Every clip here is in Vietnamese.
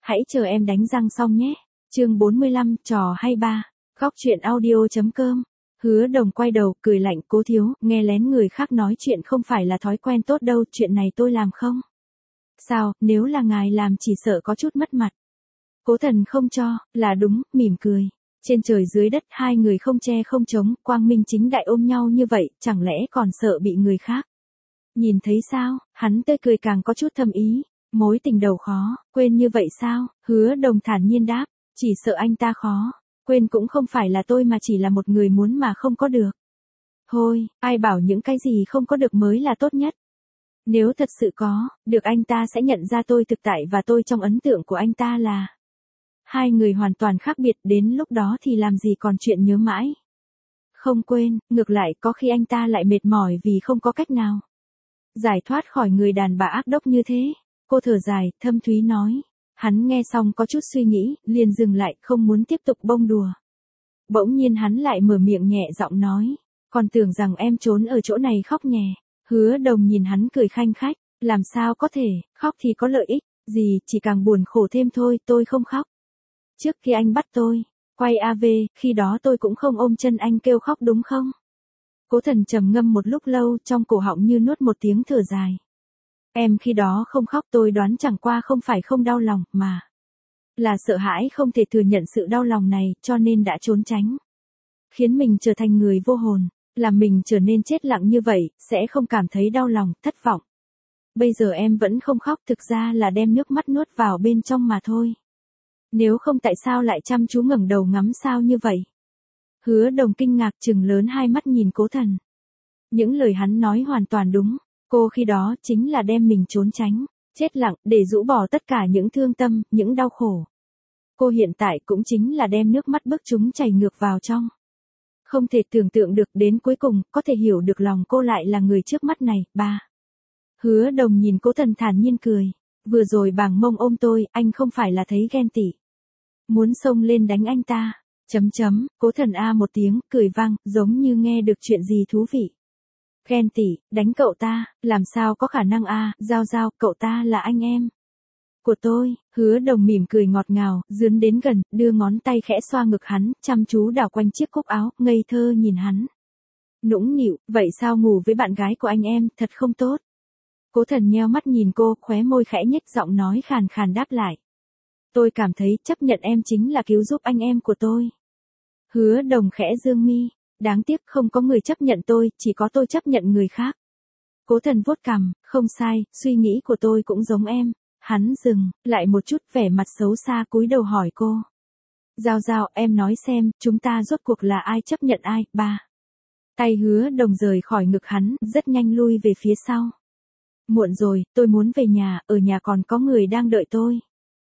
Hãy chờ em đánh răng xong nhé. Chương 45, trò hay ba. Góc truyện audio.com. Hứa Đồng quay đầu, cười lạnh, Cố thiếu, nghe lén người khác nói chuyện không phải là thói quen tốt đâu, chuyện này tôi làm không? Sao, nếu là ngài làm chỉ sợ có chút mất mặt. Cố Thần không cho, là đúng, mỉm cười. Trên trời dưới đất hai người không che không trống, quang minh chính đại ôm nhau như vậy, chẳng lẽ còn sợ bị người khác nhìn thấy sao? Hắn tươi cười càng có chút thâm ý. Mối tình đầu khó, quên như vậy sao? Hứa Đồng thản nhiên đáp, chỉ sợ anh ta khó. Quên cũng không phải là tôi mà chỉ là một người muốn mà không có được. Thôi, ai bảo những cái gì không có được mới là tốt nhất. Nếu thật sự có, được anh ta sẽ nhận ra tôi thực tại và tôi trong ấn tượng của anh ta là hai người hoàn toàn khác biệt, đến lúc đó thì làm gì còn chuyện nhớ mãi. Không quên, ngược lại có khi anh ta lại mệt mỏi vì không có cách nào giải thoát khỏi người đàn bà ác độc như thế. Cô thở dài, thâm thúy nói. Hắn nghe xong có chút suy nghĩ, liền dừng lại, không muốn tiếp tục bông đùa. Bỗng nhiên hắn lại mở miệng nhẹ giọng nói. Còn tưởng rằng em trốn ở chỗ này khóc nhè. Hứa Đồng nhìn hắn cười khanh khách. Làm sao có thể, khóc thì có lợi ích gì, chỉ càng buồn khổ thêm thôi, tôi không khóc. Trước khi anh bắt tôi quay AV, khi đó tôi cũng không ôm chân anh kêu khóc đúng không? Cố Thần trầm ngâm một lúc lâu, trong cổ họng như nuốt một tiếng thở dài. Em khi đó không khóc, tôi đoán chẳng qua không phải không đau lòng, mà là sợ hãi không thể thừa nhận sự đau lòng này, cho nên đã trốn tránh. Khiến mình trở thành người vô hồn, làm mình trở nên chết lặng như vậy, sẽ không cảm thấy đau lòng, thất vọng. Bây giờ em vẫn không khóc, thực ra là đem nước mắt nuốt vào bên trong mà thôi. Nếu không tại sao lại chăm chú ngẩng đầu ngắm sao như vậy? Hứa Đồng kinh ngạc trừng lớn hai mắt nhìn Cố Thần. Những lời hắn nói hoàn toàn đúng. Cô khi đó chính là đem mình trốn tránh, chết lặng, để rũ bỏ tất cả những thương tâm, những đau khổ. Cô hiện tại cũng chính là đem nước mắt bức chúng chảy ngược vào trong. Không thể tưởng tượng được đến cuối cùng, có thể hiểu được lòng cô lại là người trước mắt này, ba. Hứa Đồng nhìn Cố Thần thản nhiên cười. Vừa rồi bàng mông ôm tôi, anh không phải là thấy ghen tị. Muốn xông lên đánh anh ta. Cố Thần a một tiếng, cười vang, giống như nghe được chuyện gì thú vị. Ghen tị, đánh cậu ta, làm sao có khả năng a, Giao, cậu ta là anh em của tôi. Hứa Đồng mỉm cười ngọt ngào, dướn đến gần, đưa ngón tay khẽ xoa ngực hắn, chăm chú đảo quanh chiếc cúc áo, ngây thơ nhìn hắn. Nũng nịu, vậy sao ngủ với bạn gái của anh em, thật không tốt. Cố Thần nheo mắt nhìn cô, khóe môi khẽ nhếch, giọng nói khàn khàn đáp lại. Tôi cảm thấy chấp nhận em chính là cứu giúp anh em của tôi. Hứa Đồng khẽ dương mi. Đáng tiếc không có người chấp nhận tôi, chỉ có tôi chấp nhận người khác. Cố Thần vuốt cằm, không sai, suy nghĩ của tôi cũng giống em. Hắn dừng lại một chút, vẻ mặt xấu xa cúi đầu hỏi cô. Giao, em nói xem, chúng ta rốt cuộc là ai chấp nhận ai, ba. Tay Hứa Đồng rời khỏi ngực hắn, rất nhanh lui về phía sau. Muộn rồi, tôi muốn về nhà, ở nhà còn có người đang đợi tôi.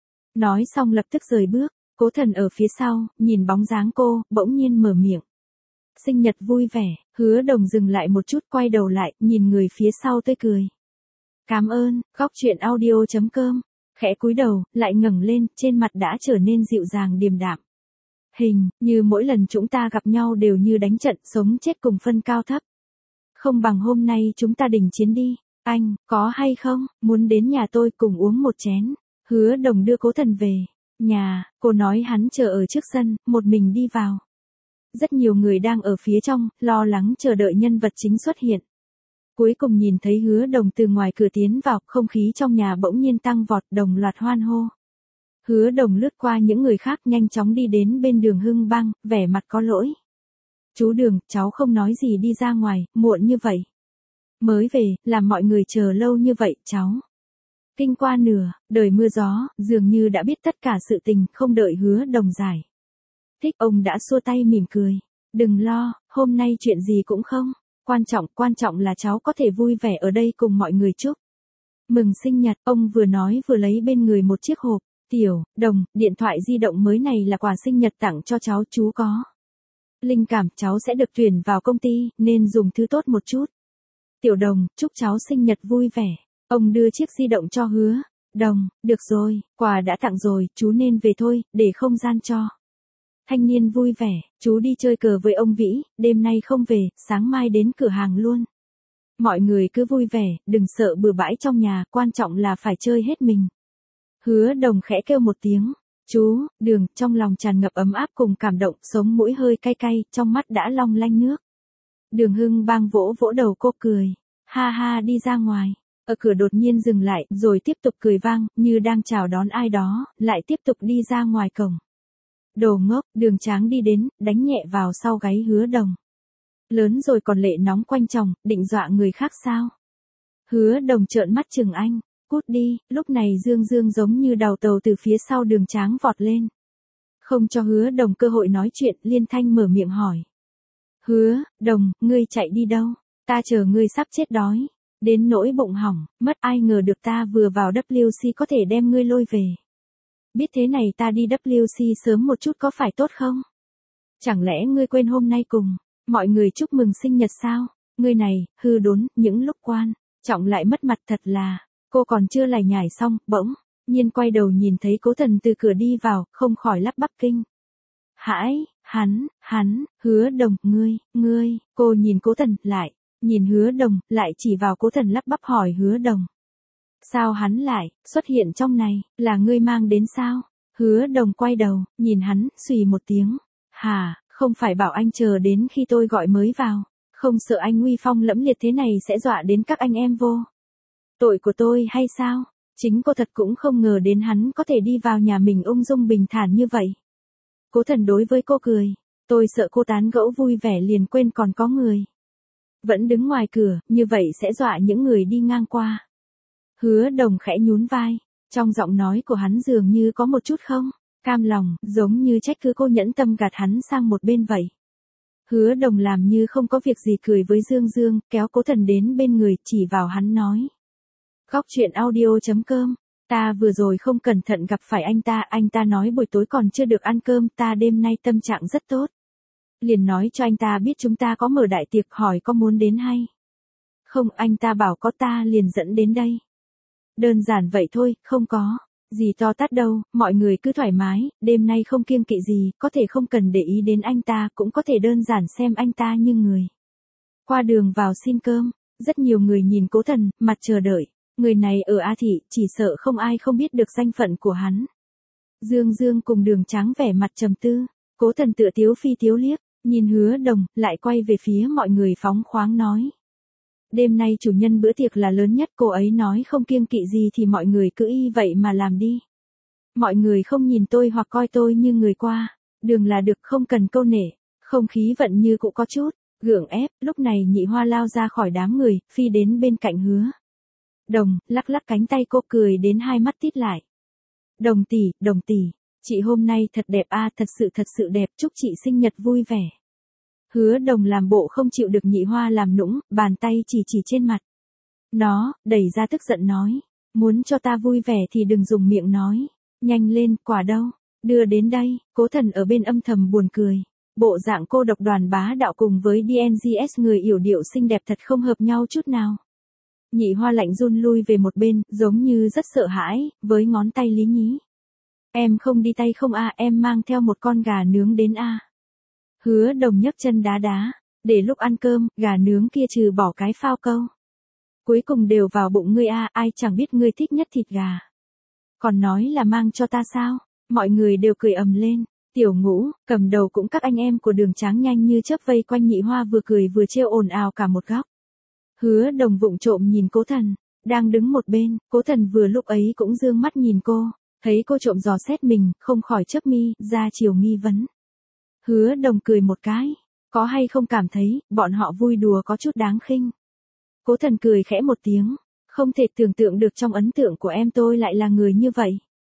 Nói xong lập tức rời bước. Cố Thần ở phía sau, nhìn bóng dáng cô, bỗng nhiên mở miệng. Sinh nhật vui vẻ. Hứa Đồng dừng lại một chút, quay đầu lại, nhìn người phía sau tươi cười. Cảm ơn. Góc truyện audio.com. Khẽ cúi đầu, lại ngẩng lên, trên mặt đã trở nên dịu dàng điềm đạm. Hình như mỗi lần chúng ta gặp nhau đều như đánh trận, sống chết cùng phân cao thấp. Không bằng hôm nay chúng ta đình chiến đi. Anh, có hay không, muốn đến nhà tôi cùng uống một chén. Hứa Đồng đưa Cố Thần về nhà, cô nói hắn chờ ở trước sân, một mình đi vào. Rất nhiều người đang ở phía trong, lo lắng chờ đợi nhân vật chính xuất hiện. Cuối cùng nhìn thấy Hứa Đồng từ ngoài cửa tiến vào, không khí trong nhà bỗng nhiên tăng vọt, đồng loạt hoan hô. Hứa Đồng lướt qua những người khác, nhanh chóng đi đến bên Đường Hưng Bang, vẻ mặt có lỗi. Chú Đường, cháu không nói gì đi ra ngoài, muộn như vậy. Mới về, làm mọi người chờ lâu như vậy, cháu. Kinh qua nửa đời mưa gió, dường như đã biết tất cả sự tình, không đợi Hứa Đồng giải thích, ông đã xua tay mỉm cười. Đừng lo, hôm nay chuyện gì cũng không quan trọng là cháu có thể vui vẻ ở đây cùng mọi người chúc mừng sinh nhật. Ông vừa nói vừa lấy bên người một chiếc hộp. Tiểu Đồng, điện thoại di động mới này là quà sinh nhật tặng cho cháu, chú có linh cảm cháu sẽ được tuyển vào công ty, nên dùng thứ tốt một chút. Tiểu Đồng, chúc cháu sinh nhật vui vẻ. Ông đưa chiếc di động cho Hứa Đồng. Được rồi, quà đã tặng rồi, chú nên về thôi, để không gian cho thanh niên vui vẻ. Chú đi chơi cờ với ông Vĩ, đêm nay không về, sáng mai đến cửa hàng luôn. Mọi người cứ vui vẻ, đừng sợ bừa bãi trong nhà, quan trọng là phải chơi hết mình. Hứa Đồng khẽ kêu một tiếng. Chú, Đường, trong lòng tràn ngập ấm áp cùng cảm động, sống mũi hơi cay cay, trong mắt đã long lanh nước. Đường Hưng Bang vỗ vỗ đầu cô cười. Ha ha, đi ra ngoài. Ở cửa đột nhiên dừng lại, rồi tiếp tục cười vang, như đang chào đón ai đó, lại tiếp tục đi ra ngoài cổng. Đồ ngốc, Đường Tráng đi đến, đánh nhẹ vào sau gáy Hứa Đồng. Lớn rồi còn lệ nóng quanh chồng, định dọa người khác sao? Hứa Đồng trợn mắt chừng anh. Cút đi, lúc này Dương Dương giống như đào tàu từ phía sau Đường Tráng vọt lên. Không cho Hứa Đồng cơ hội nói chuyện, Liên Thanh mở miệng hỏi. Hứa Đồng, ngươi chạy đi đâu? Ta chờ ngươi sắp chết đói. Đến nỗi bụng hỏng, mất ai ngờ được ta vừa vào WC có thể đem ngươi lôi về. Biết thế này ta đi WC sớm một chút có phải tốt không? Chẳng lẽ ngươi quên hôm nay cùng mọi người chúc mừng sinh nhật sao? Ngươi này, hư đốn, những lúc quan trọng lại mất mặt thật là. Cô còn chưa lải nhải xong, bỗng nhiên quay đầu nhìn thấy Cố Thần từ cửa đi vào, không khỏi lắp bắp kinh. Hãi, hắn, Hứa Đồng, ngươi, cô nhìn Cố Thần, lại nhìn Hứa Đồng, lại chỉ vào Cố Thần lắp bắp hỏi Hứa Đồng. Sao hắn lại xuất hiện trong này, là ngươi mang đến sao? Hứa Đồng quay đầu, nhìn hắn, xùy một tiếng. Hà, không phải bảo anh chờ đến khi tôi gọi mới vào, không sợ anh uy phong lẫm liệt thế này sẽ dọa đến các anh em vô tội của tôi hay sao? Chính cô thật cũng không ngờ đến hắn có thể đi vào nhà mình ung dung bình thản như vậy. Cố Thần đối với cô cười. Tôi sợ cô tán gẫu vui vẻ liền quên còn có người vẫn đứng ngoài cửa, như vậy sẽ dọa những người đi ngang qua. Hứa Đồng khẽ nhún vai. Trong giọng nói của hắn dường như có một chút không cam lòng, giống như trách cứ cô nhẫn tâm gạt hắn sang một bên vậy. Hứa Đồng làm như không có việc gì cười với Dương Dương, kéo Cố Thần đến bên người, chỉ vào hắn nói. Góc truyện audio.com. Ta vừa rồi không cẩn thận gặp phải anh ta nói buổi tối còn chưa được ăn cơm, ta đêm nay tâm trạng rất tốt. Liền nói cho anh ta biết chúng ta có mở đại tiệc, hỏi có muốn đến hay không, anh ta bảo có, ta liền dẫn đến đây. Đơn giản vậy thôi, không có gì to tát đâu, mọi người cứ thoải mái, đêm nay không kiêng kỵ gì, có thể không cần để ý đến anh ta, cũng có thể đơn giản xem anh ta như người qua đường vào xin cơm. Rất nhiều người nhìn Cố Thần, mặt chờ đợi. Người này ở A Thị, chỉ sợ không ai không biết được danh phận của hắn. Dương Dương cùng Đường Tráng vẻ mặt trầm tư. Cố Thần tựa tiếu phi tiếu liếc, nhìn Hứa Đồng, lại quay về phía mọi người phóng khoáng nói. Đêm nay chủ nhân bữa tiệc là lớn nhất, cô ấy nói không kiêng kỵ gì thì mọi người cứ y vậy mà làm đi. Mọi người không nhìn tôi hoặc coi tôi như người qua đường là được, không cần câu nể. Không khí vận như cũng có chút gượng ép. Lúc này Nhị Hoa lao ra khỏi đám người, phi đến bên cạnh Hứa Đồng, lắc lắc cánh tay cô, cười đến hai mắt tít lại. Đồng tỷ, chị hôm nay thật đẹp a, thật sự đẹp, chúc chị sinh nhật vui vẻ. Hứa Đồng làm bộ không chịu được Nhị Hoa làm nũng, bàn tay chỉ trên mặt nó, đẩy ra tức giận nói. Muốn cho ta vui vẻ thì đừng dùng miệng nói. Nhanh lên, quả đâu? Đưa đến đây. Cố Thần ở bên âm thầm buồn cười. Bộ dạng cô độc đoàn bá đạo cùng với DNGS người yểu điệu xinh đẹp thật không hợp nhau chút nào. Nhị Hoa lạnh run lui về một bên, giống như rất sợ hãi, với ngón tay lý nhí. Em không đi tay không a, em mang theo một con gà nướng đến a. Hứa Đồng nhấc chân đá, để lúc ăn cơm, gà nướng kia trừ bỏ cái phao câu cuối cùng đều vào bụng ngươi a, ai chẳng biết ngươi thích nhất thịt gà. Còn nói là mang cho ta sao? Mọi người đều cười ầm lên. Tiểu Ngũ, cầm đầu cũng các anh em của Đường Tráng nhanh như chớp vây quanh Nhị Hoa vừa cười vừa trêu ồn ào cả một góc. Hứa Đồng vụng trộm nhìn Cố Thần, đang đứng một bên. Cố Thần vừa lúc ấy cũng dương mắt nhìn cô, thấy cô trộm dò xét mình, không khỏi chớp mi, ra chiều nghi vấn. Hứa Đồng cười một cái, có hay không cảm thấy, bọn họ vui đùa có chút đáng khinh. Cố Thần cười khẽ một tiếng, không thể tưởng tượng được trong ấn tượng của em tôi lại là người như vậy.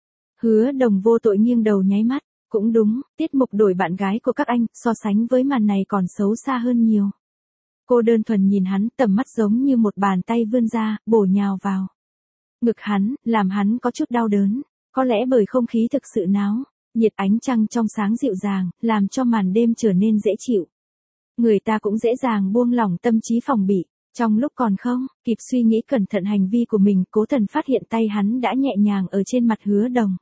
Hứa Đồng vô tội nghiêng đầu nháy mắt, cũng đúng, tiết mục đổi bạn gái của các anh, so sánh với màn này còn xấu xa hơn nhiều. Cô đơn thuần nhìn hắn, tầm mắt giống như một bàn tay vươn ra, bổ nhào vào ngực hắn, làm hắn có chút đau đớn, có lẽ bởi không khí thực sự náo nhiệt, ánh trăng trong sáng dịu dàng, làm cho màn đêm trở nên dễ chịu. Người ta cũng dễ dàng buông lỏng tâm trí phòng bị. Trong lúc còn không kịp suy nghĩ cẩn thận hành vi của mình, Cố Thần phát hiện tay hắn đã nhẹ nhàng ở trên mặt Hứa Đồng.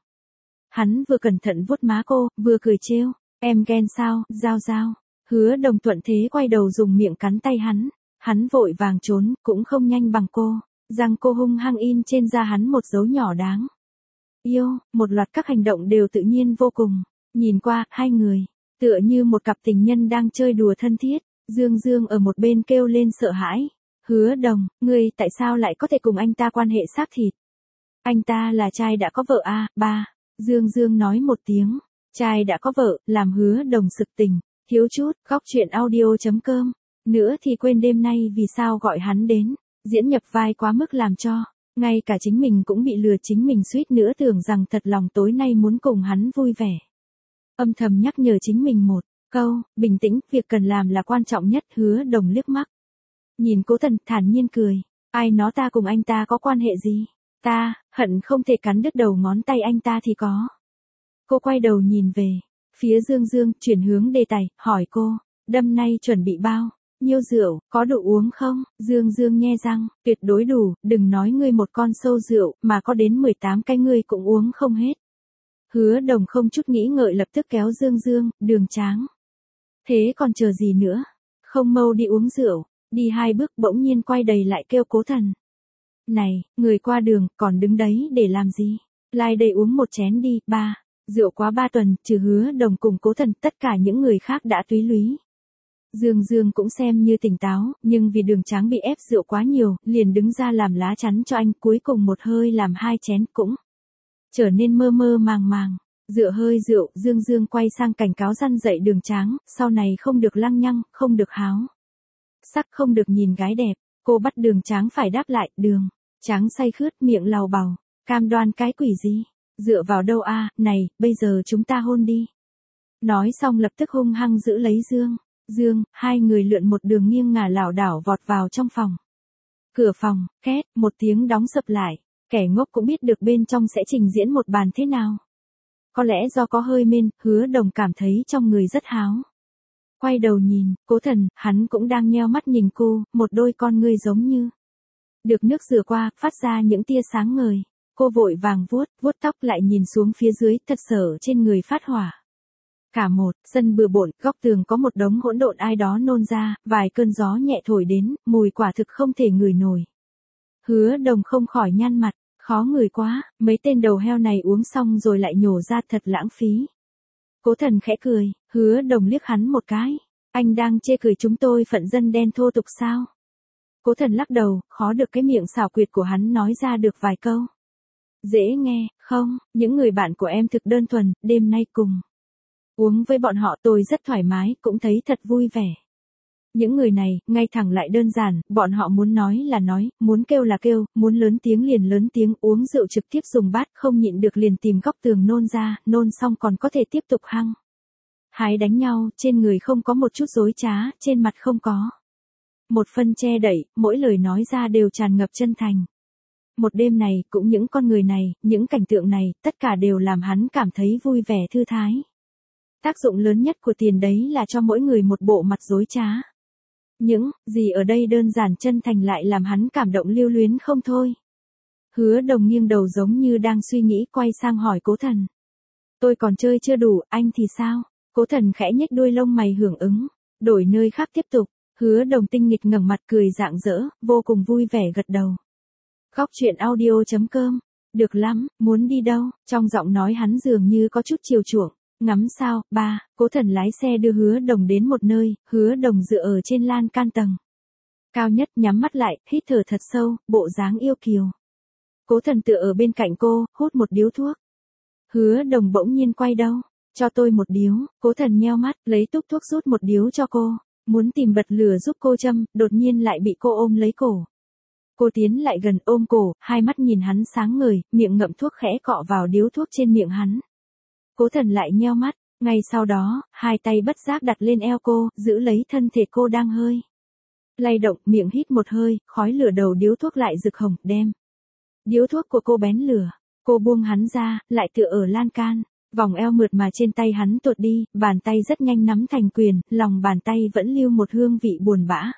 Hắn vừa cẩn thận vuốt má cô, vừa cười trêu. Em ghen sao, Giao. Hứa Đồng thuận thế quay đầu dùng miệng cắn tay hắn. Hắn vội vàng trốn, cũng không nhanh bằng cô. Răng cô hung hăng in trên da hắn một dấu nhỏ đáng yêu, một loạt các hành động đều tự nhiên vô cùng. Nhìn qua, hai người, tựa như một cặp tình nhân đang chơi đùa thân thiết. Dương Dương ở một bên kêu lên sợ hãi. Hứa Đồng, ngươi tại sao lại có thể cùng anh ta quan hệ xác thịt? Anh ta là trai đã có vợ à, ba. Dương Dương nói một tiếng. Trai đã có vợ, làm Hứa Đồng sực tỉnh. Thiếu chút, góc chuyện audio.com. Nữa thì quên đêm nay vì sao gọi hắn đến. Diễn nhập vai quá mức làm cho. Ngay cả chính mình cũng bị lừa, chính mình suýt nữa tưởng rằng thật lòng tối nay muốn cùng hắn vui vẻ. Âm thầm nhắc nhở chính mình một câu, bình tĩnh, việc cần làm là quan trọng nhất. Hứa Đồng liếc mắt. Nhìn Cố Thần, thản nhiên cười. Ai nói ta cùng anh ta có quan hệ gì? Ta, hận không thể cắn đứt đầu ngón tay anh ta thì có. Cô quay đầu nhìn về phía Dương Dương, chuyển hướng đề tài, hỏi cô, đêm nay chuẩn bị bao nhiêu rượu, có đủ uống không? Dương Dương nhe răng, tuyệt đối đủ, đừng nói ngươi một con sâu rượu, mà có đến 18 cái ngươi cũng uống không hết. Hứa Đồng không chút nghĩ ngợi lập tức kéo Dương Dương, Đường Tráng. Thế còn chờ gì nữa? Không mau đi uống rượu. Đi hai bước bỗng nhiên quay đầy lại kêu Cố Thần. Này, người qua đường, còn đứng đấy để làm gì? Lại đây uống một chén đi, ba. Rượu quá 3 tuần, trừ Hứa Đồng cùng Cố Thần, tất cả những người khác đã túy lúy. Dương Dương cũng xem như tỉnh táo, nhưng vì Đường Tráng bị ép rượu quá nhiều, liền đứng ra làm lá chắn cho anh, cuối cùng một hơi làm 2 chén cũng trở nên mơ mơ màng màng. Dựa hơi rượu, Dương Dương quay sang cảnh cáo răn dạy Đường Tráng, sau này không được lăng nhăng, không được háo sắc, không được nhìn gái đẹp. Cô bắt Đường Tráng phải đáp lại. Đường Tráng say khướt, miệng lầu bầu, cam đoan cái quỷ gì? Dựa vào đâu a? Này, bây giờ chúng ta hôn đi. Nói xong lập tức hung hăng giữ lấy Dương, hai người lượn một đường nghiêng ngả lảo đảo vọt vào trong phòng. Cửa phòng, két, một tiếng đóng sập lại. Kẻ ngốc cũng biết được bên trong sẽ trình diễn một màn thế nào. Có lẽ do có hơi men, Hứa Đồng cảm thấy trong người rất háo. Quay đầu nhìn, Cố Thần, hắn cũng đang nheo mắt nhìn cô, một đôi con ngươi giống như được nước rửa qua, phát ra những tia sáng ngời. Cô vội vàng vuốt tóc lại nhìn xuống phía dưới, thật sợ trên người phát hỏa. Cả một sân bừa bộn, góc tường có một đống hỗn độn ai đó nôn ra, vài cơn gió nhẹ thổi đến, mùi quả thực không thể ngửi nổi. Hứa Đồng không khỏi nhăn mặt, khó ngửi quá, mấy tên đầu heo này uống xong rồi lại nhổ ra, thật lãng phí. Cố Thần khẽ cười, Hứa Đồng liếc hắn một cái. Anh đang chê cười chúng tôi phận dân đen thô tục sao? Cố Thần lắc đầu, khó được cái miệng xảo quyệt của hắn nói ra được vài câu. Dễ nghe, không, những người bạn của em thực đơn thuần, đêm nay cùng uống với bọn họ tôi rất thoải mái, cũng thấy thật vui vẻ. Những người này, ngay thẳng lại đơn giản, bọn họ muốn nói là nói, muốn kêu là kêu, muốn lớn tiếng liền lớn tiếng, uống rượu trực tiếp dùng bát, không nhịn được liền tìm góc tường nôn ra, nôn xong còn có thể tiếp tục hăng hái đánh nhau, trên người không có một chút dối trá, trên mặt không có một phân che đậy, mỗi lời nói ra đều tràn ngập chân thành. Một đêm này, cũng những con người này, những cảnh tượng này, tất cả đều làm hắn cảm thấy vui vẻ thư thái. Tác dụng lớn nhất của tiền đấy là cho mỗi người một bộ mặt dối trá. Những gì ở đây đơn giản chân thành lại làm hắn cảm động lưu luyến không thôi. Hứa Đồng nghiêng đầu giống như đang suy nghĩ, quay sang hỏi Cố Thần. Tôi còn chơi chưa đủ, anh thì sao? Cố Thần khẽ nhếch đuôi lông mày hưởng ứng. Đổi nơi khác tiếp tục. Hứa Đồng tinh nghịch ngẩng mặt cười rạng rỡ, vô cùng vui vẻ gật đầu. Góc chuyện audio.com. Được lắm, muốn đi đâu? Trong giọng nói hắn dường như có chút chiều chuộng. Ngắm sao, ba. Cố Thần lái xe đưa Hứa Đồng đến một nơi, Hứa Đồng dựa ở trên lan can tầng cao nhất, nhắm mắt lại, hít thở thật sâu, bộ dáng yêu kiều. Cố Thần tựa ở bên cạnh cô, hút một điếu thuốc. Hứa Đồng bỗng nhiên quay đầu, cho tôi một điếu. Cố Thần nheo mắt, lấy túc thuốc rút một điếu cho cô, muốn tìm bật lửa giúp cô châm, đột nhiên lại bị cô ôm lấy cổ. Cô tiến lại gần ôm cổ, hai mắt nhìn hắn sáng ngời, miệng ngậm thuốc khẽ cọ vào điếu thuốc trên miệng hắn. Cố Thần lại nheo mắt, ngay sau đó, hai tay bất giác đặt lên eo cô, giữ lấy thân thể cô đang hơi lay động, miệng hít một hơi, khói lửa đầu điếu thuốc lại rực hồng, đem điếu thuốc của cô bén lửa. Cô buông hắn ra, lại tựa ở lan can, vòng eo mượt mà trên tay hắn tuột đi, bàn tay rất nhanh nắm thành quyền, lòng bàn tay vẫn lưu một hương vị buồn bã.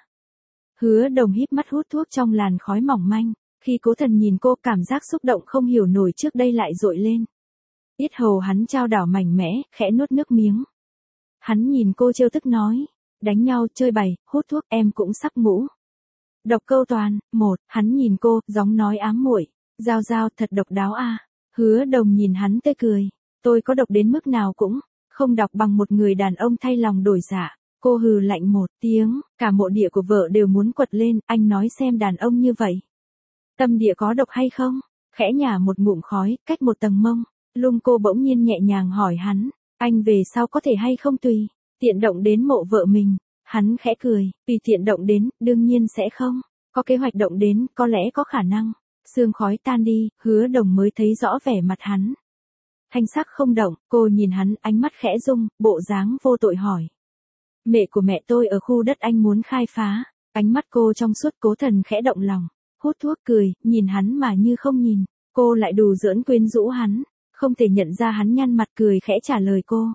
Hứa Đồng híp mắt hút thuốc trong làn khói mỏng manh, khi Cố Thần nhìn cô, cảm giác xúc động không hiểu nổi trước đây lại dội lên. Yết hầu hắn chao đảo mạnh mẽ, khẽ nuốt nước miếng. Hắn nhìn cô trêu tức nói, đánh nhau, chơi bày, hút thuốc, em cũng sắp ngủ. Đọc câu toàn, một, hắn nhìn cô, giọng nói ám muội, Giao Giao thật độc đáo a. Hứa Đồng nhìn hắn tươi cười. Tôi có độc đến mức nào cũng không đọc bằng một người đàn ông thay lòng đổi dạ. Cô hừ lạnh một tiếng, cả mộ địa của vợ đều muốn quật lên, anh nói xem đàn ông như vậy. Tâm địa có độc hay không? Khẽ nhả một ngụm khói, cách một tầng mông. Lung cô bỗng nhiên nhẹ nhàng hỏi hắn, anh về sau có thể hay không tùy tiện động đến mộ vợ mình. Hắn khẽ cười, tùy tiện động đến, đương nhiên sẽ không. Có kế hoạch động đến, có lẽ có khả năng. Sương khói tan đi, Hứa Đồng mới thấy rõ vẻ mặt hắn. Thanh sắc không động, cô nhìn hắn, ánh mắt khẽ rung, bộ dáng vô tội hỏi. Mẹ của mẹ tôi ở khu đất anh muốn khai phá. Ánh mắt cô trong suốt. Cố Thần khẽ động lòng, hút thuốc cười, nhìn hắn mà như không nhìn. Cô lại đùa giỡn quyến rũ hắn, không thể nhận ra hắn nhăn mặt cười khẽ trả lời cô.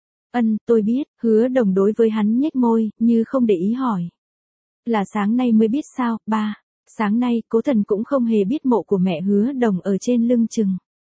Tôi biết. Hứa Đồng đối với hắn nhếch môi, như không để ý hỏi. Là sáng nay mới biết sao, ba? Sáng nay, Cố Thần cũng không hề biết mộ của mẹ Hứa Đồng ở trên lưng chừng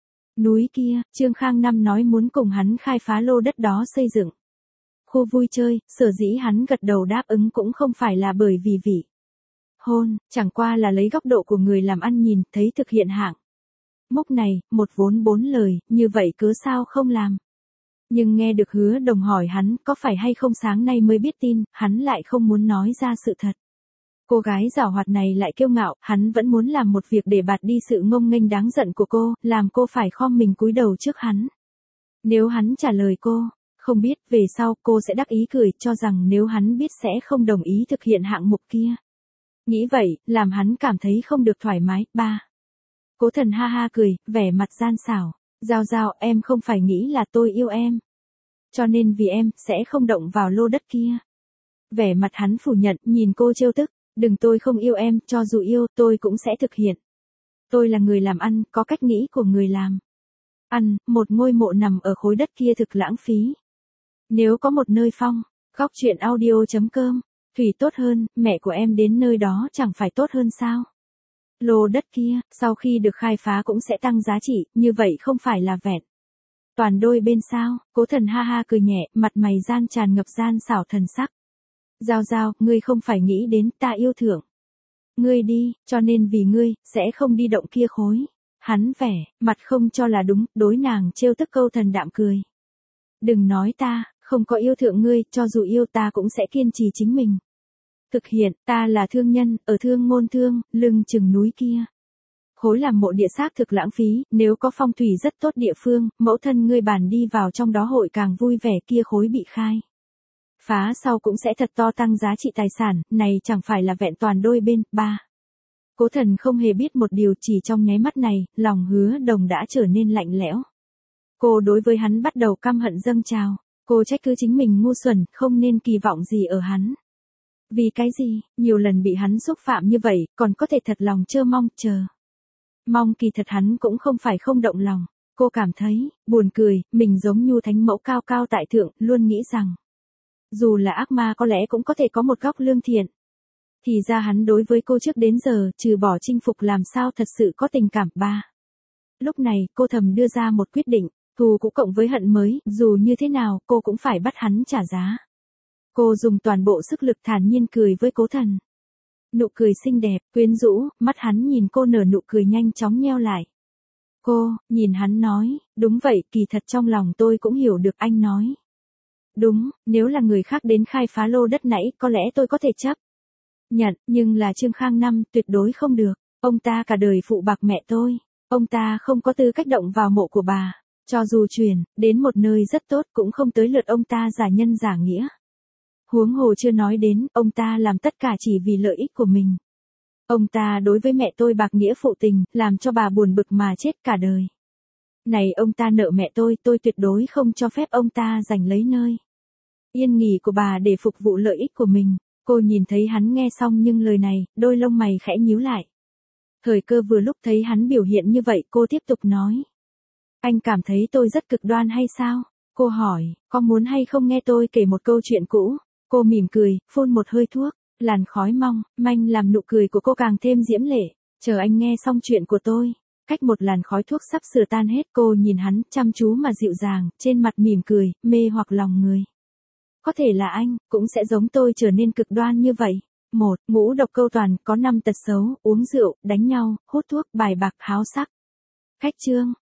núi kia, Trương Khang Năm nói muốn cùng hắn khai phá lô đất đó xây dựng khu vui chơi, sở dĩ hắn gật đầu đáp ứng cũng không phải là bởi vì vị hôn, chẳng qua là lấy góc độ của người làm ăn nhìn, thấy thực hiện hạng mục này, một vốn bốn lời, như vậy cớ sao không làm. Nhưng nghe được Hứa Đồng hỏi hắn có phải hay không sáng nay mới biết tin, hắn lại không muốn nói ra sự thật. Cô gái giảo hoạt này lại kiêu ngạo, hắn vẫn muốn làm một việc để bạt đi sự ngông nghênh đáng giận của cô, làm cô phải khom mình cúi đầu trước hắn. Nếu hắn trả lời cô, không biết, về sau cô sẽ đắc ý cười, cho rằng nếu hắn biết sẽ không đồng ý thực hiện hạng mục kia. Nghĩ vậy, làm hắn cảm thấy không được thoải mái. Ba. Cố Thần ha ha cười, vẻ mặt gian xảo. Giao Giao, em không phải nghĩ là tôi yêu em. Cho nên vì em, sẽ không động vào lô đất kia. Vẻ mặt hắn phủ nhận, nhìn cô trêu tức. Đừng, tôi không yêu em, cho dù yêu, tôi cũng sẽ thực hiện. Tôi là người làm ăn, có cách nghĩ của người làm ăn, một ngôi mộ nằm ở khối đất kia thực lãng phí. Nếu có một nơi phong, góc truyện audio.com, Thủy tốt hơn, mẹ của em đến nơi đó chẳng phải tốt hơn sao? Lô đất kia, sau khi được khai phá cũng sẽ tăng giá trị, như vậy không phải là vẹn toàn đôi bên sao? Cố Thần ha ha cười nhẹ, mặt mày gian tràn ngập gian xảo thần sắc. Giao Giao, ngươi không phải nghĩ đến ta yêu thưởng ngươi đi, cho nên vì ngươi, sẽ không đi động kia khối. Hắn vẻ mặt không cho là đúng, đối nàng trêu tức câu thần đạm cười. Đừng nói ta không có yêu thượng ngươi, cho dù yêu ta cũng sẽ kiên trì chính mình thực hiện. Ta là thương nhân, ở Thương Ngôn Thương, lưng chừng núi kia. Khối làm mộ địa xác thực lãng phí, nếu có phong thủy rất tốt địa phương, mẫu thân ngươi bàn đi vào trong đó hội càng vui vẻ. Kia khối bị khai phá sau cũng sẽ thật to tăng giá trị tài sản, này chẳng phải là vẹn toàn đôi bên. Ba. Cố Thần không hề biết một điều, chỉ trong nháy mắt này, lòng Hứa Đồng đã trở nên lạnh lẽo. Cô đối với hắn bắt đầu căm hận dâng trào, cô trách cứ chính mình ngu xuẩn, không nên kỳ vọng gì ở hắn. Vì cái gì, nhiều lần bị hắn xúc phạm như vậy, còn có thể thật lòng chờ mong, kỳ thật hắn cũng không phải không động lòng. Cô cảm thấy buồn cười, mình giống Nhu thánh mẫu cao cao tại thượng, luôn nghĩ rằng dù là ác ma có lẽ cũng có thể có một góc lương thiện. Thì ra hắn đối với cô trước đến giờ, trừ bỏ chinh phục làm sao thật sự có tình cảm. Ba. Lúc này, cô thầm đưa ra một quyết định, thù cũ cộng với hận mới, dù như thế nào, cô cũng phải bắt hắn trả giá. Cô dùng toàn bộ sức lực thản nhiên cười với Cố Thần. Nụ cười xinh đẹp, quyến rũ, mắt hắn nhìn cô nở nụ cười nhanh chóng nheo lại. Cô, nhìn hắn nói, đúng vậy, kỳ thật trong lòng tôi cũng hiểu được anh nói. Đúng, nếu là người khác đến khai phá lô đất nãy, có lẽ tôi có thể chấp nhận, nhưng là Trương Khang Năm, tuyệt đối không được. Ông ta cả đời phụ bạc mẹ tôi. Ông ta không có tư cách động vào mộ của bà. Cho dù chuyển đến một nơi rất tốt cũng không tới lượt ông ta giả nhân giả nghĩa. Huống hồ chưa nói đến, ông ta làm tất cả chỉ vì lợi ích của mình. Ông ta đối với mẹ tôi bạc nghĩa phụ tình, làm cho bà buồn bực mà chết cả đời. Này ông ta nợ mẹ tôi tuyệt đối không cho phép ông ta giành lấy nơi yên nghỉ của bà để phục vụ lợi ích của mình. Cô nhìn thấy hắn nghe xong nhưng lời này, đôi lông mày khẽ nhíu lại. Thời cơ vừa lúc thấy hắn biểu hiện như vậy, cô tiếp tục nói. Anh cảm thấy tôi rất cực đoan hay sao? Cô hỏi, có muốn hay không nghe tôi kể một câu chuyện cũ? Cô mỉm cười, phun một hơi thuốc, làn khói mong manh làm nụ cười của cô càng thêm diễm lệ. Chờ anh nghe xong chuyện của tôi. Cách một làn khói thuốc sắp sửa tan hết, cô nhìn hắn, chăm chú mà dịu dàng, trên mặt mỉm cười, mê hoặc lòng người. Có thể là anh, cũng sẽ giống tôi trở nên cực đoan như vậy. 1. Ngũ độc câu toàn, có 5 tật xấu, uống rượu, đánh nhau, hút thuốc, bài bạc, háo sắc. Khách chương.